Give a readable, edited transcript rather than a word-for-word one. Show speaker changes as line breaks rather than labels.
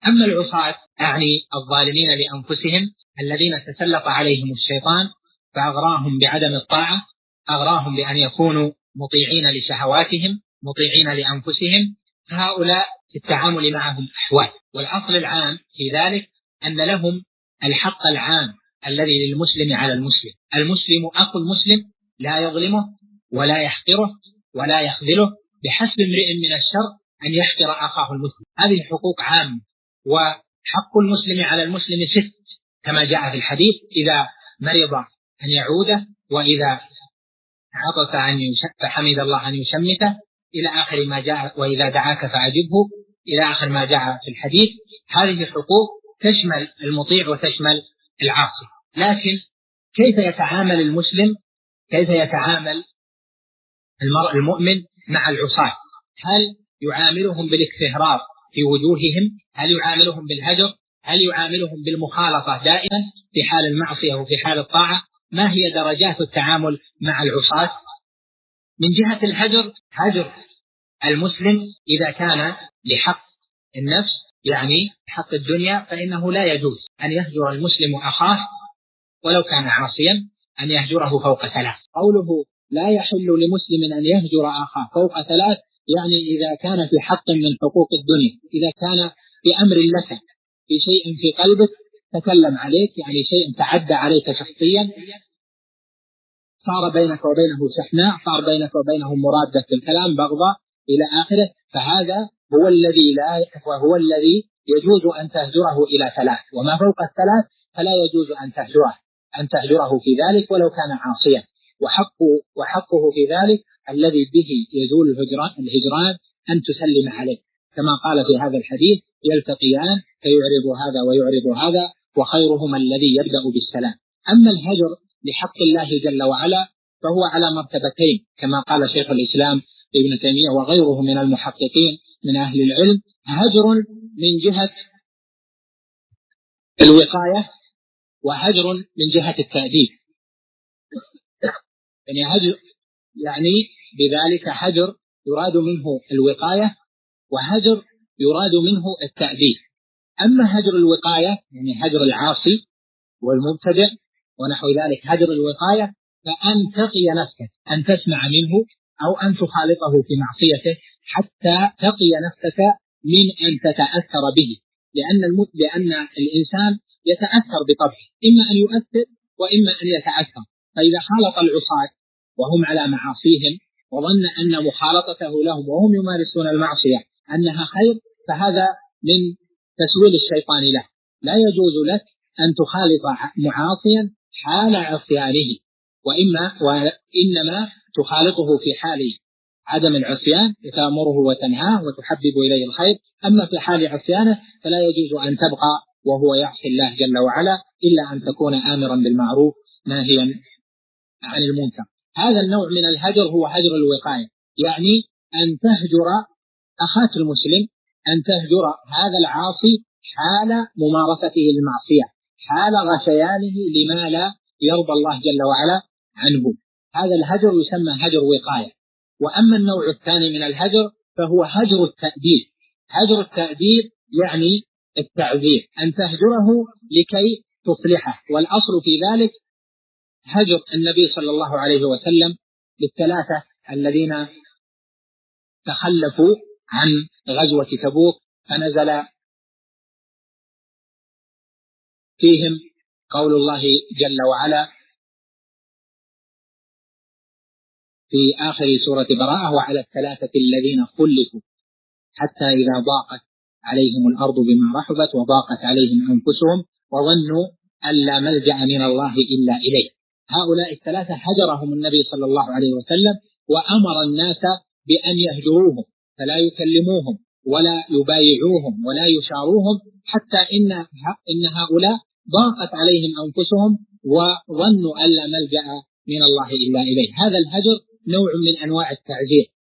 أما العصاة أعني الظالمين لأنفسهم الذين تسلط عليهم الشيطان فأغراهم بعدم الطاعة، أغراهم بأن يكونوا مطيعين لشهواتهم مطيعين لأنفسهم، فهؤلاء في التعامل معهم أحوال. والأصل العام في ذلك أن لهم الحق العام الذي للمسلم على المسلم. المسلم أخو المسلم لا يظلمه ولا يحقره ولا يخذله، بحسب امرئ من الشر أن يحقر أخاه المسلم. هذه حقوق عامة. وحق المسلم على المسلم 6 كما جاء في الحديث: إذا مرض أن يعوده، وإذا عطس فحمد الله أن يشمته، إلى آخر ما جاء، وإذا دعاك فأجبه، إلى آخر ما جاء في الحديث. هذه حقوق تشمل المطيع وتشمل العاصي. لكن كيف يتعامل المسلم، كيف يتعامل المرء المؤمن مع العصاة؟ هل يعاملهم بالاكتهرار في وجوههم؟ هل يعاملهم بالهجر؟ هل يعاملهم بالمخالطة دائما في حال المعصية وفي حال الطاعة؟ ما هي درجات التعامل مع العصاة؟ من جهة الهجر، هجر المسلم إذا كان لحق النفس يعني حق الدنيا فإنه لا يجوز أن يهجر المسلم أخاه ولو كان عاصيا، أن يهجره فوق 3. قوله لا يحل لمسلم أن يهجر أخاه فوق 3 يعني إذا كان في حق من حقوق الدنيا، إذا كان في أمر لك، في شيء في قلبك تكلم عليك، يعني شيء تعدى عليك شخصيا، صار بينك وبينه شحناء، صار بينك وبينه مرادة في الكلام، بغضاء إلى آخره، فهذا هو الذي يجوز أن تهجره إلى 3، وما فوق 3 فلا يجوز أن تهجره في ذلك ولو كان عاصيا. وحقه في ذلك الذي به يزول الهجران أن تسلم عليه، كما قال في هذا الحديث: يلتقيان فيعرض هذا ويعرض هذا وخيرهما الذي يبدأ بالسلام. أما الهجر لحق الله جل وعلا فهو على مرتبتين، كما قال شيخ الإسلام ابن تيمية وغيره من المحققين من أهل العلم: هجر من جهة الوقاية، وهجر من جهة التأديب. يعني بذلك هجر يراد منه الوقاية، وهجر يراد منه التأديب. أما هجر الوقاية يعني هجر العاصي والمبتدع ونحو ذلك، هجر الوقاية فأن تقي نفسك أن تسمع منه أو أن تخالطه في معصيته حتى تقي نفسك من أن تتأثر به، لأن الإنسان يتأثر بطبعه، إما أن يؤثر وإما أن يتأثر. فإذا خالط العصاة وهم على معاصيهم وظن أن مخالطته لهم وهم يمارسون المعصية أنها خير، فهذا من تسويل الشيطان له. لا يجوز لك أن تخالط معاصيا حال عصيانه، وإنما تخالطه في حال عدم العصيان، تأمره وتنهاه وتحبب إليه الخير. أما في حال عصيانه فلا يجوز أن تبقى وهو يعصي الله جل وعلا، إلا أن تكون آمرا بالمعروف ناهيا عن المنكر. هذا النوع من الهجر هو هجر الوقاية، يعني أن تهجر أخاك المسلم، أن تهجر هذا العاصي حال ممارسته للمعصية، حال غشيانه لما لا يرضى الله جل وعلا عنه. هذا الهجر يسمى هجر وقاية. وأما النوع الثاني من الهجر فهو هجر التأديب. هجر التأديب يعني التعذير، أن تهجره لكي تصلحه. والأصل في ذلك هجر النبي صلى الله عليه وسلم للثلاثة الذين تخلفوا عن غزوة تبوك، فنزل فيهم قول الله جل وعلا في آخر سورة براءة: وعلى الثلاثة الذين خلفوا حتى إذا ضاقت عليهم الأرض بما رحبت وضاقت عليهم أنفسهم وظنوا أن لا ملجأ من الله إلا إليه. هؤلاء الثلاثة هجرهم النبي صلى الله عليه وسلم، وأمر الناس بأن يهجروهم، فلا يكلموهم ولا يبايعوهم ولا يشاروهم، حتى إن هؤلاء ضاقت عليهم أنفسهم وظنوا أن لا ملجأ من الله إلا إليه. هذا الهجر نوع من أنواع التعزير،